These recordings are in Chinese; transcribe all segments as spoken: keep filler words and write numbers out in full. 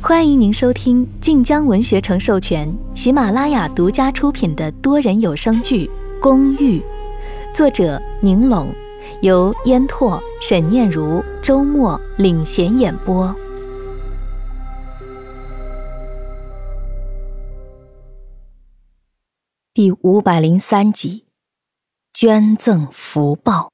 欢迎您收听晋江文学城授权、喜马拉雅独家出品的多人有声剧《公寓》，作者宁龙，由烟拓、沈念如、周末领衔演播。第五百零三集，捐赠福报。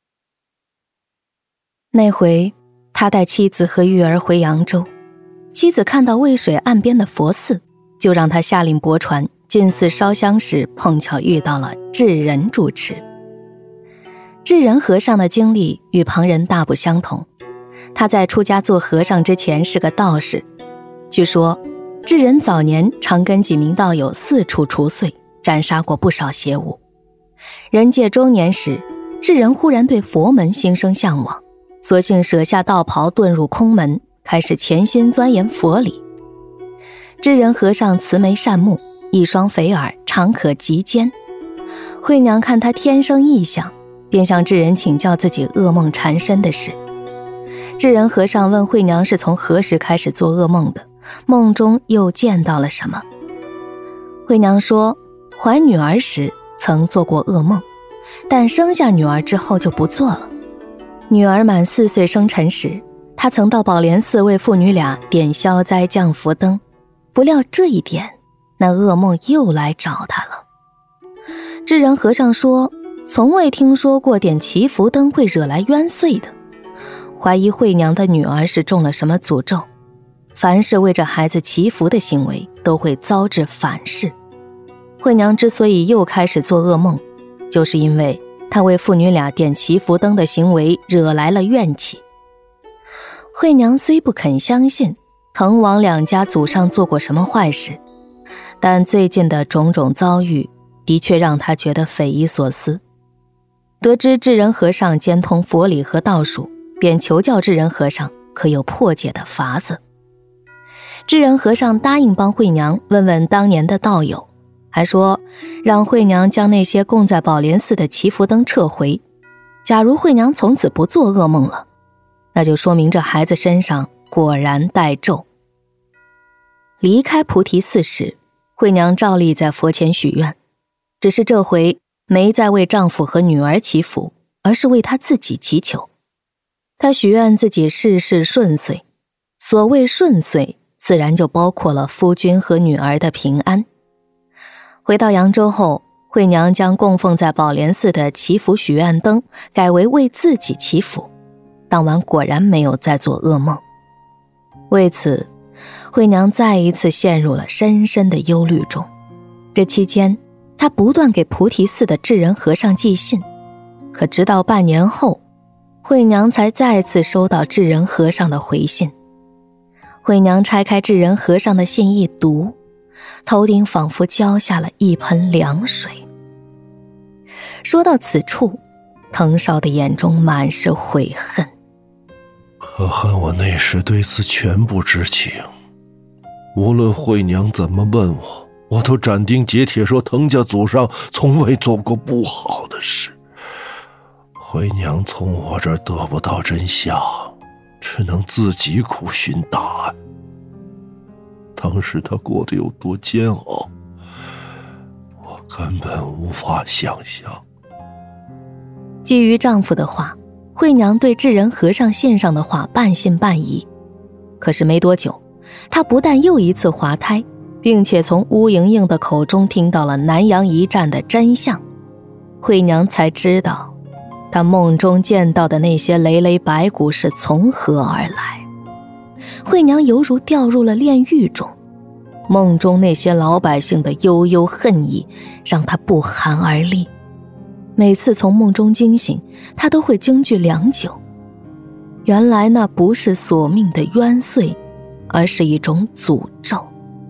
那回，他带妻子和育儿回扬州。妻子看到渭水岸边的佛寺，就让他下令泊船进寺烧香时，碰巧遇到了智仁主持。智仁和尚的经历与旁人大不相同，他在出家做和尚之前是个道士。据说智仁早年常跟几名道友四处除祟，斩杀过不少邪物。人界中年时，智仁忽然对佛门心生向往，索性舍下道袍，遁入空门，开始潜心钻研佛理。智仁和尚慈眉善目，一双肥耳常可及肩。慧娘看他天生异象，便向智仁请教自己噩梦缠身的事。智仁和尚问慧娘是从何时开始做噩梦的，梦中又见到了什么。慧娘说，怀女儿时曾做过噩梦，但生下女儿之后就不做了。女儿满四岁生辰时，他曾到宝莲寺为父女俩点消灾降福灯，不料这一点，那噩梦又来找他了。智仁和尚说，从未听说过点祈福灯会惹来冤祟的，怀疑慧娘的女儿是中了什么诅咒，凡是为这孩子祈福的行为都会遭致反噬。慧娘之所以又开始做噩梦，就是因为她为父女俩点祈福灯的行为惹来了怨气。慧娘虽不肯相信滕王两家祖上做过什么坏事，但最近的种种遭遇的确让她觉得匪夷所思。得知智仁和尚兼通佛理和道术，便求教智仁和尚可有破解的法子。智仁和尚答应帮慧娘问问当年的道友，还说让慧娘将那些供在宝莲寺的祈福灯撤回。假如慧娘从此不做噩梦了，那就说明这孩子身上果然带咒。离开菩提寺时，慧娘照例在佛前许愿，只是这回没再为丈夫和女儿祈福，而是为她自己祈求。她许愿自己事事顺遂，所谓顺遂，自然就包括了夫君和女儿的平安。回到扬州后，慧娘将供奉在宝莲寺的祈福许愿灯改为为自己祈福，当晚果然没有再做噩梦。为此，慧娘再一次陷入了深深的忧虑中。这期间，她不断给菩提寺的智仁和尚寄信，可直到半年后，慧娘才再次收到智仁和尚的回信。慧娘拆开智仁和尚的信一读，头顶仿佛浇下了一盆凉水。说到此处，滕少的眼中满是悔恨。 可恨我那时对此全不知情，无论慧娘怎么问我，我都斩钉截铁说滕家祖上从未做过不好的事。慧娘从我这儿得不到真相，只能自己苦寻答案。当时她过得有多煎熬，我根本无法想象。 基于丈夫的话，慧娘对智仁和尚信上的话半信半疑。可是没多久，她不但又一次滑胎，并且从乌莹莹的口中听到了南阳一战的真相。慧娘才知道，她梦中见到的那些累累白骨是从何而来。慧娘犹如掉入了炼狱中，梦中那些老百姓的悠悠恨意让她不寒而栗。每次从梦中惊醒，她都会惊惧良久。原来那不是索命的冤祟，而是一种诅咒。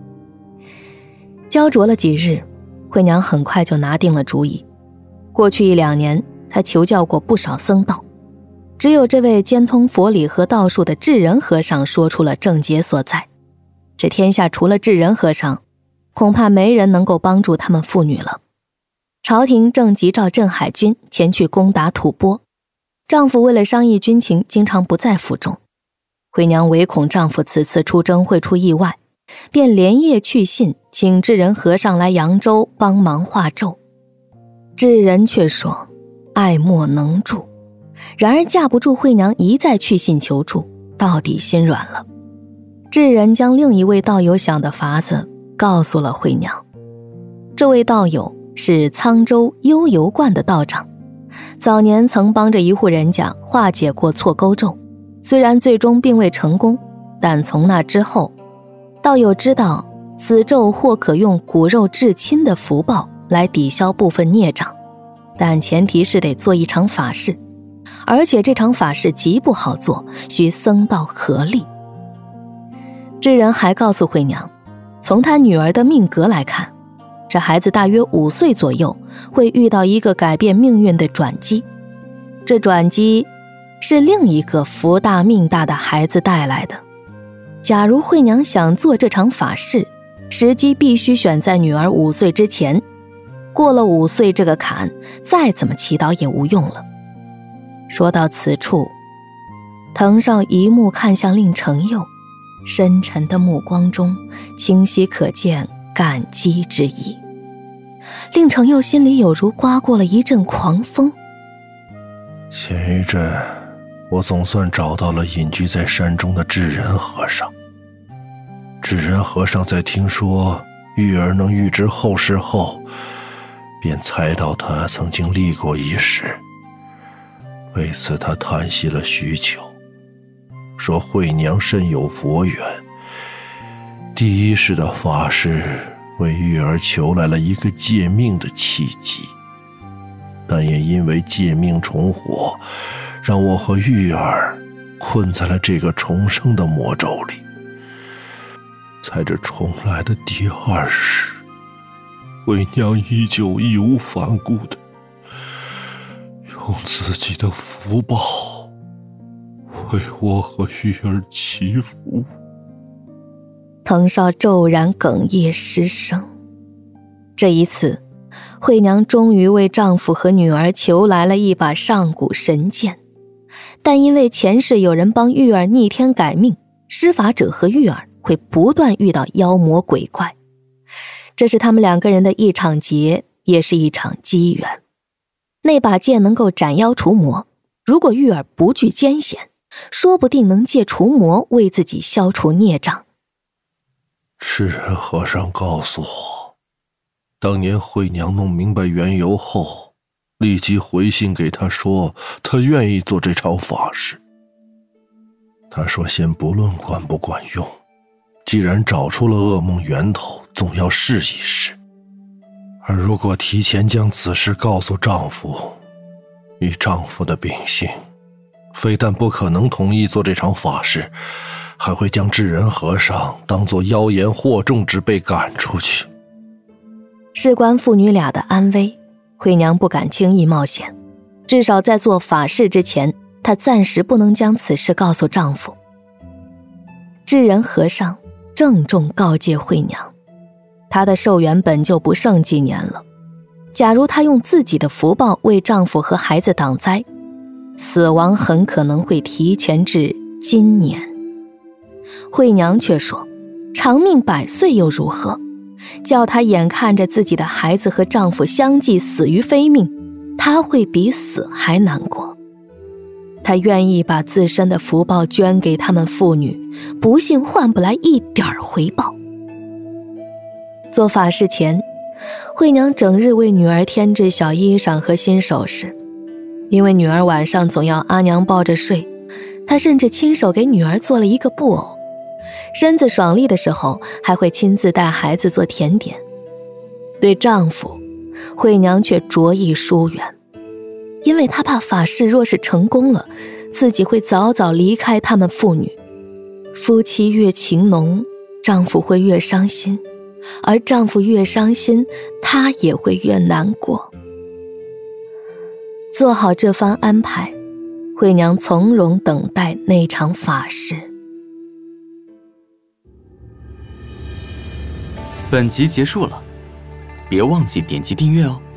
焦灼了几日，慧娘很快就拿定了主意。过去一两年，她求教过不少僧道，只有这位兼通佛理和道术的智仁和尚说出了症结所在。这天下除了智仁和尚，恐怕没人能够帮助他们父女了。朝廷正急召镇海军前去攻打吐蕃，丈夫为了商议军情，经常不在府中。慧娘唯恐丈夫此次出征会出意外， 便连夜去信，请智仁和尚来扬州帮忙画咒。智仁却说爱莫能助，然而架不住惠娘一再去信求助，到底心软了。智仁将另一位道友想的法子告诉了惠娘。这位道友是沧州悠游观的道长，早年曾帮着一户人家化解过错钩咒，虽然最终并未成功，但从那之后，道友知道此咒或可用骨肉至亲的福报来抵消部分孽障，但前提是得做一场法事，而且这场法事极不好做，需僧道合力。智仁还告诉惠娘，从他女儿的命格来看，这孩子大约五岁左右会遇到一个改变命运的转机，这转机是另一个福大命大的孩子带来的。假如惠娘想做这场法事，时机必须选在女儿五岁之前，过了五岁这个坎，再怎么祈祷也无用了。说到此处，滕少一目看向令程佑，深沉的目光中清晰可见感激之意。令程佑心里有如刮过了一阵狂风。 前一阵我总算找到了隐居在山中的智仁和尚。智仁和尚在听说玉儿能预知后事后，便猜到他曾经历过一事，为此他叹息了许久，说惠娘甚有佛缘，第一世的法事为玉儿求来了一个借命的契机，但也因为借命重活，让我和玉儿困在了这个重生的魔咒里。在这重来的第二世，惠娘依旧义无反顾的用自己的福报为我和玉儿祈福。 滕少骤然哽咽失声。这一次，惠娘终于为丈夫和女儿求来了一把上古神剑，但因为前世有人帮玉儿逆天改命，施法者和玉儿会不断遇到妖魔鬼怪，这是他们两个人的一场劫，也是一场机缘。那把剑能够斩妖除魔，如果玉儿不惧艰险，说不定能借除魔为自己消除孽障。 智仁和尚告诉我，当年惠娘弄明白缘由后，立即回信给他说他愿意做这场法事。他说先不论管不管用，既然找出了噩梦源头，总要试一试。而如果提前将此事告诉丈夫，以丈夫的秉性，非但不可能同意做这场法事，还会将智仁和尚当作妖言惑众之辈赶出去。 事关父女俩的安危，惠娘不敢轻易冒险，至少在做法事之前，她暂时不能将此事告诉丈夫。智仁和尚郑重告诫惠娘，她的寿元本就不剩几年了，假如她用自己的福报为丈夫和孩子挡灾，死亡很可能会提前至今年。惠娘却说，长命百岁又如何，叫她眼看着自己的孩子和丈夫相继死于非命，她会比死还难过。她愿意把自身的福报捐给他们父女，不信换不来一点回报。做法事前，惠娘整日为女儿添置小衣裳和新首饰，因为女儿晚上总要阿娘抱着睡，她甚至亲手给女儿做了一个布偶，身子爽利的时候还会亲自带孩子做甜点。对丈夫，惠娘却着意疏远，因为她怕法事若是成功了，自己会早早离开他们父女。夫妻越情浓，丈夫会越伤心，而丈夫越伤心，她也会越难过。做好这番安排，惠娘从容等待那场法事。 本集结束了，别忘记点击订阅哦。